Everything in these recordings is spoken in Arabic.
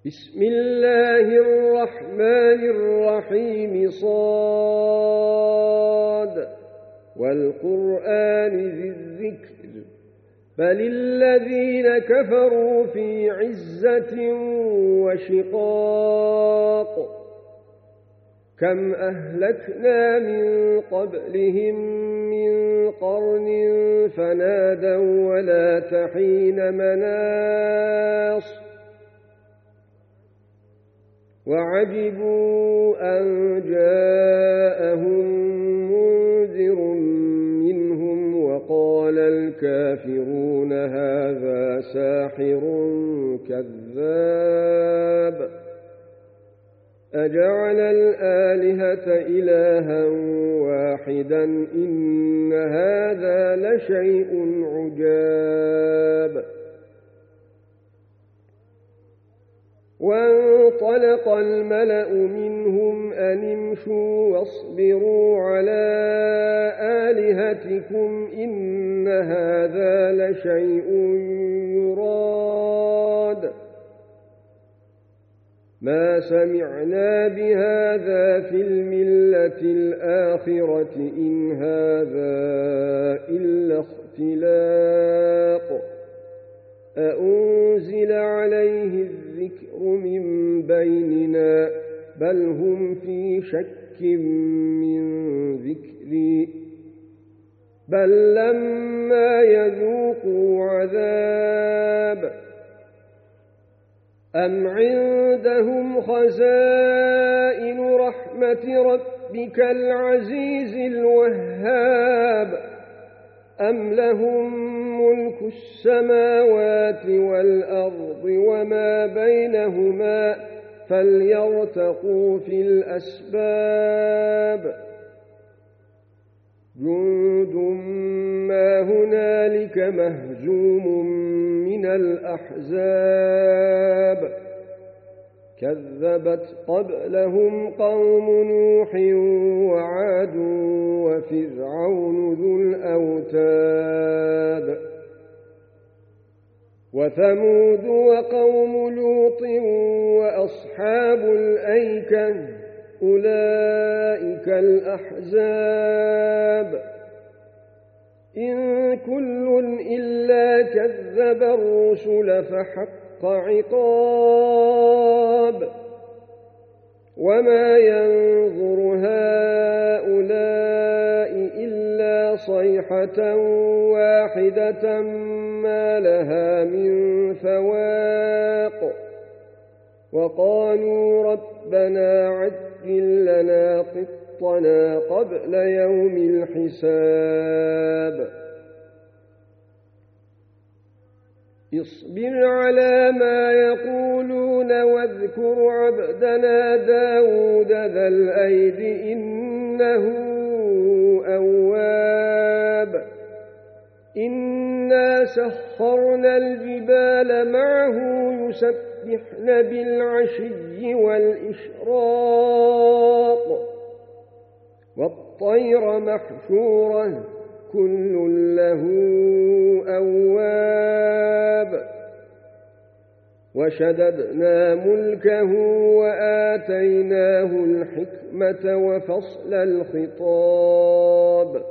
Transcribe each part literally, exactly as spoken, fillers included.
بسم الله الرحمن الرحيم صاد والقرآن ذي الذكر بل الذين كفروا في عزة وشقاق كم أهلكنا من قبلهم من قرن فنادوا ولا تحين مناص وعجبوا أن جاءهم منذر منهم وقال الكافرون هذا ساحر كذاب أجعل الآلهة إلها واحدا إن هذا لشيء عجاب وانطلق الملأ منهم أن امشوا واصبروا على آلهتكم إن هذا لشيء يراد ما سمعنا بهذا في الملة الآخرة إن هذا إلا اختلاق أأنزل عليه الذكر من بيننا بل هم في شك من ذكري بل لما يذوقوا عذاب أم عندهم خزائن رحمة ربك العزيز الوهاب أم لهم ملك السماوات والأرض وما بينهما فليرتقوا في الأسباب جند ما هنالك مهزوم من الأحزاب كذبت قبلهم قوم نوح وعاد وفرعون ذو الأوتاد وثمود وقوم لوط وأصحاب الأيكة أولئك الأحزاب إن كل إلا كذب الرسل فحق عقاب وما ينظر هؤلاء إلا صيحة واحدة ما لها من فواق وقالوا ربنا عجل لنا قطنا قبل يوم الحساب اصبر على ما يقولون واذكر عبدنا داود ذا الأيد إنه أواب إنا سخرنا الجبال معه يسبحن بالعشي والإشراق والطير محشورة كل له أواب وشددنا ملكه وآتيناه الحكمة وفصل الخطاب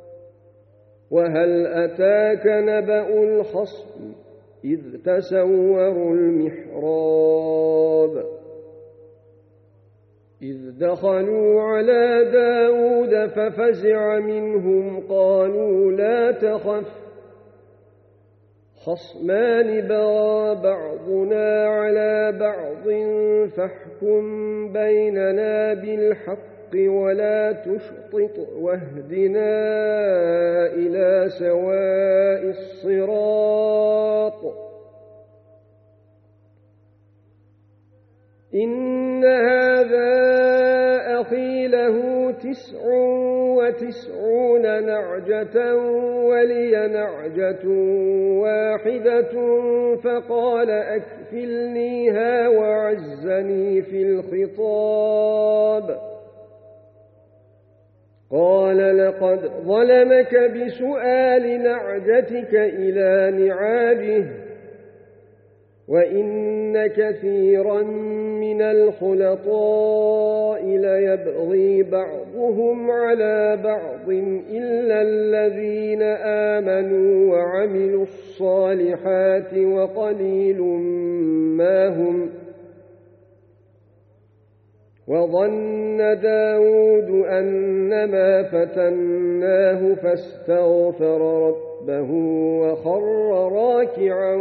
وهل أتاك نبأ الخصم إذ تسوروا المحراب إذ دخلوا على داود ففزع منهم قالوا لا تخف خصمان بغى بعضنا على بعض فاحكم بيننا بالحق ولا تشطط واهدنا إلى سواء الصراط إن هذا أخي له تسع وتسعون نعجة ولي نعجة واحدة فقال أكفلنيها وعزني في الخطاب قال لقد ظلمك بسؤال نعجتك إلى نعاجه وإن كثيرا من الخلطاء ليبغي بعضهم على بعض إلا الذين آمنوا وعملوا الصالحات وقليل ما هم. وظن داود أنما فتناه فاستغفر ربه وخر راكعا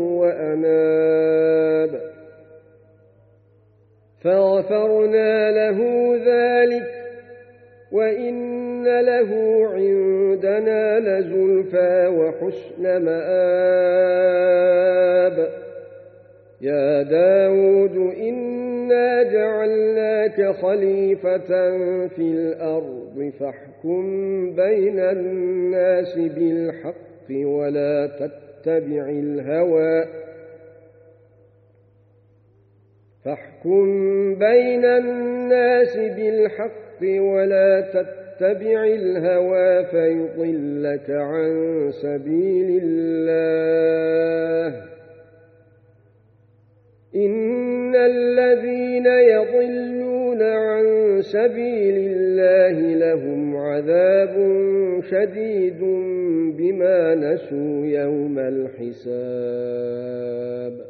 وأناب فغفرنا له ذلك وإن له عندنا لزلفى وحسن مآب. يا داود إنا جعلناك خليفة في الأرض فاحكم بين الناس بالحق ولا تتبع الهوى فاحكم بين الناس بالحق ولا تتبع الهوى فيضلك عن سبيل الله. إن الذين يضلون عن سبيل الله لهم عذاب شديد بما نسوا يوم الحساب.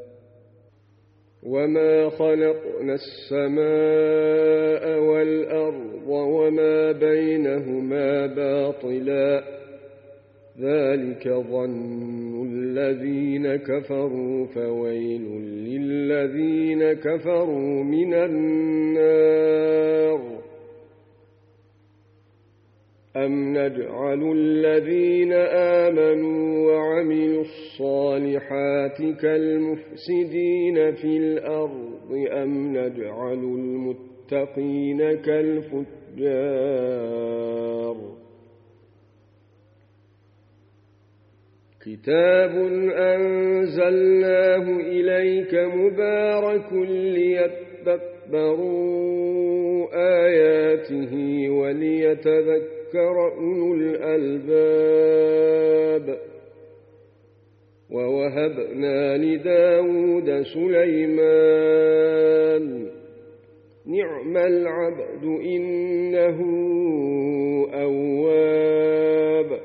وما خلقنا السماء والأرض وما بينهما باطلا ذلك ظن الذين كفروا فويل للذين كفروا من النار. أم نجعل الذين آمنوا وعملوا الصالحات كالمفسدين في الأرض أم نجعل المتقين كالفجار. كتاب أنزلناه إليك مبارك ليدبروا آياته وليتذكر أولو الألباب. ووهبنا لداود سليمان نعم العبد إنه أواب.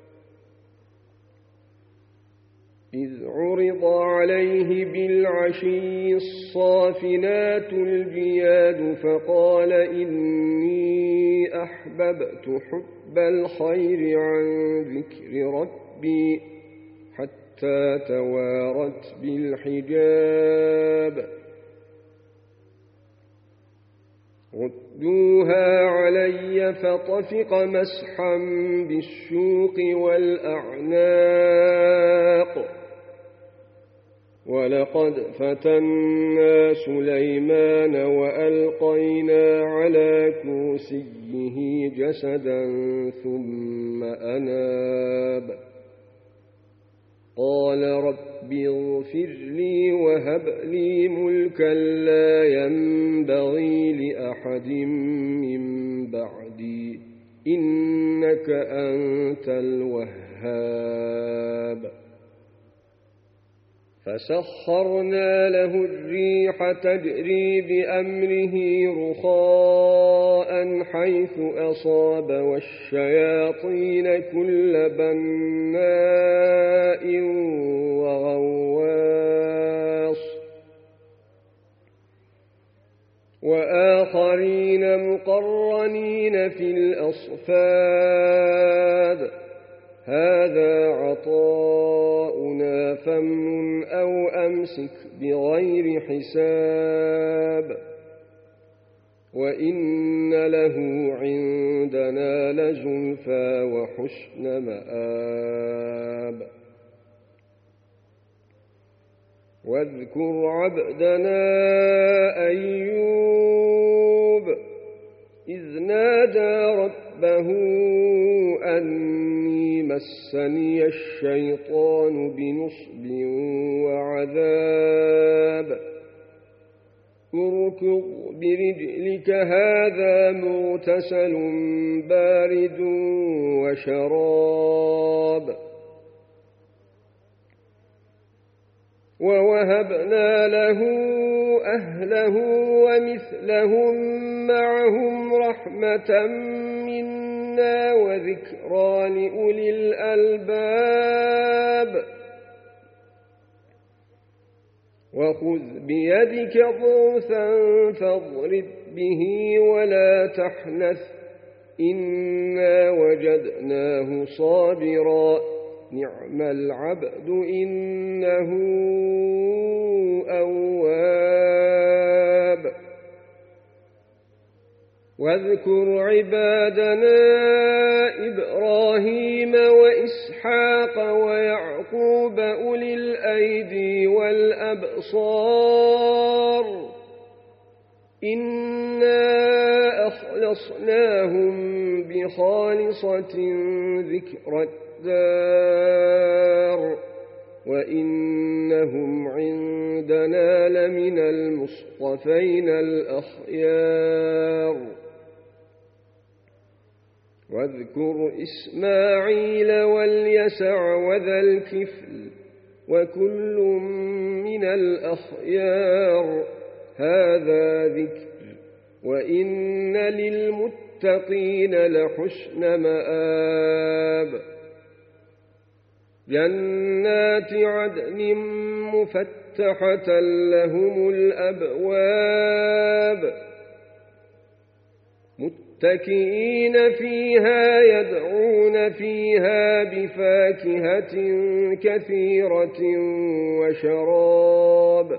إذ عرض عليه بالعشي الصافنات الجياد فقال إني أحببت حب الخير عن ذكر ربي حتى توارت بالحجاب. ردوها علي فطفق مسحا بالسوق والأعناق. ولقد فتنا سليمان وألقينا على كرسيه جسدا ثم أناب قال رب اغفر لي وهب لي ملكا لا ينبغي لأحد من بعدي إنك أنت الوهاب. فسخرنا له الريح تجري بأمره رخاء حيث أصاب والشياطين كل بناء وغواص وآخرين مقرنين في الأصفاد هذا عطاؤنا فامنن أو أمسك بغير حساب وإن له عندنا لزلفى وحسن مآب. واذكر عبدنا أيوب إذ نادى ربه أني مسني الشيطان بنصب وعذاب اركض برجلك هذا مغتسل بارد وشراب ووهبنا له أهله ومثلهم معهم رحمة منا وذكرى لأولي الألباب وخذ بيدك ضغثا فاضرب به ولا تحنث إنا وجدناه صابرا نعم العبد إنه أواب واذكر عبادنا إبراهيم وإسحاق ويعقوب أولي الأيدي والأبصار إنا أخلصناهم بخالصة ذكر الدار وإنهم عندنا لمن المصطفين الأخيار واذكر إسماعيل واليسع وذا الكفل وكل من الأخيار هذا ذكر وإن للمتقين لحسن مآب جنات عدن مفتحة لهم الأبواب متكئين فيها يدعون فيها بفاكهة كثيرة وشراب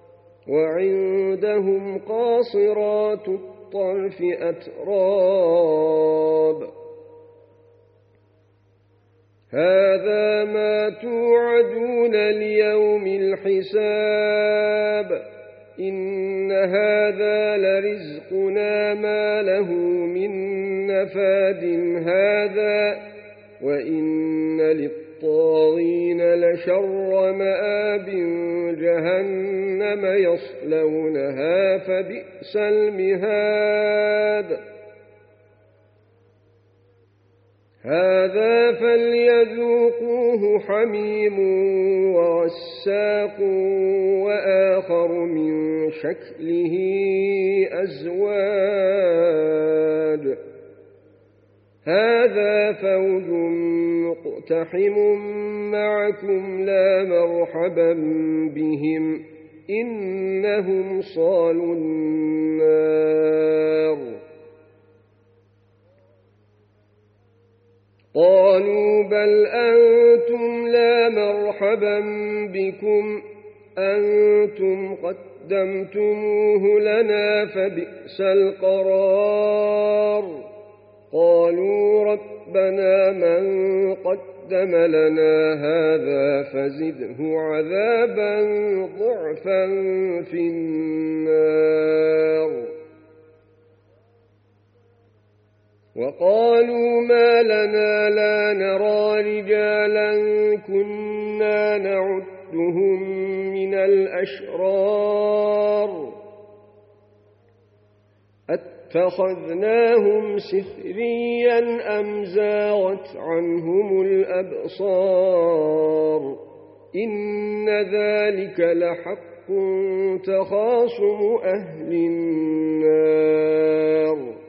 وعندهم قاصرات الطرف أتراب هذا ما توعدون ليوم الحساب إن هذا لرزقنا ما له من نفاد هذا وإن للطاغين لشر مآب جهنم يصلونها فبئس المهاد هذا فليذوقوه حميم وغساق وآخر من شكله أزواج هذا فوج مقتحم معكم لا مرحبا بهم إنهم صالوا النار قالوا بل أنتم لا مرحبا بكم أنتم قدمتموه لنا فبئس القرار قالوا ربنا من قدم لنا هذا فزده عذابا ضعفا في النار وقالوا ما لنا لا نرى رجالا كنا نعدهم من الأشرار اتخذناهم سخريا أم زاغت عنهم الأبصار إن ذلك لحق تخاصم أهل النار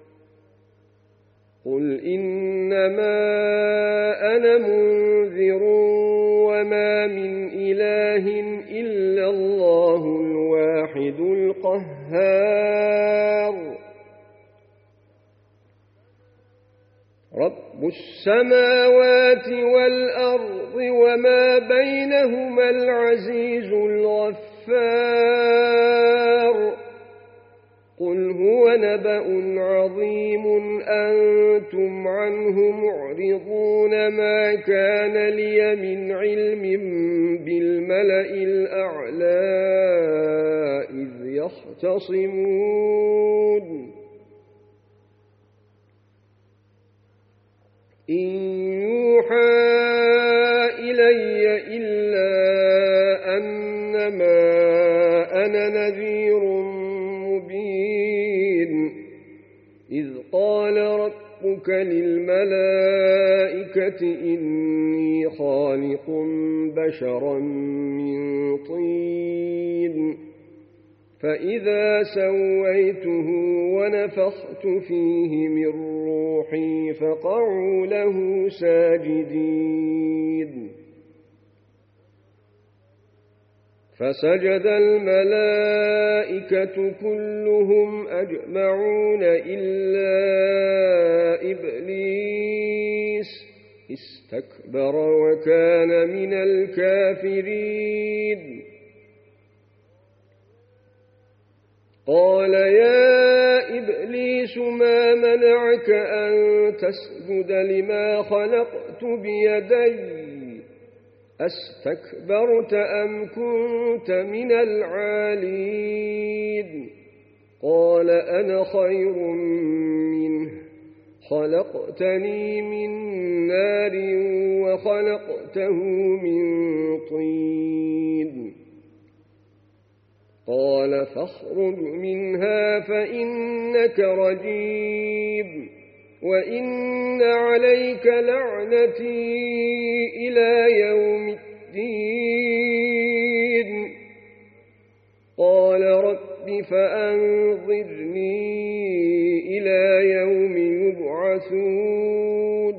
قل إنما أنا منذر وما من إله إلا الله الواحد القهار رب السماوات والأرض وما بينهما العزيز الغفار قل هو نبأ عظيم أنتم عنه معرضون ما كان لي من علم بالملأ الأعلى إذ يختصمون إن يوحى إلي إلا أنما أنا نذير مبين إذ قال ربك للملائكة إني خالق بشرا من طين فإذا سويته ونفخت فيه من روحي فقعوا له ساجدين فسجد الملائكة كلهم أجمعون إلا إبليس استكبر وكان من الكافرين قال يا إبليس ما منعك أن تسجد لما خلقت بيدي أستكبرت أم كنت من العالين قال أنا خير منه خلقتني من نار وخلقته من طين قال فاخرج منها فإنك رجيم وإن عليك لعنتي إلى يوم الدين قال رب فأنظرني إلى يوم يبعثون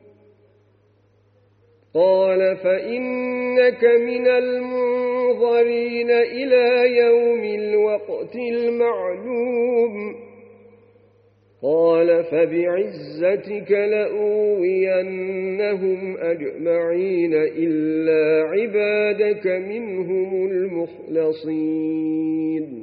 قال فإنك من المنظرين إلى يوم الوقت المعلوم قال فبعزتك لأغوينهم أجمعين إلا عبادك منهم المخلصين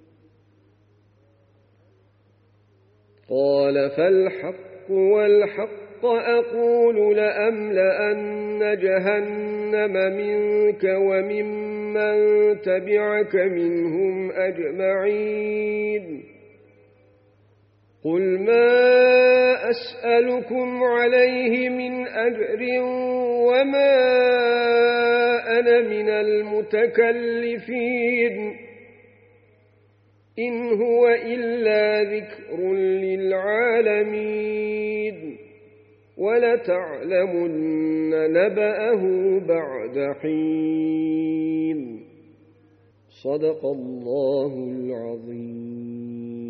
قال فالحق والحق أقول لأملأن جهنم منك وممن تبعك منهم أجمعين قل ما أسألكم عليه من أجر وما أنا من المتكلفين إن هو إلا ذكر للعالمين ولتعلمن نبأه بعد حين صدق الله العظيم.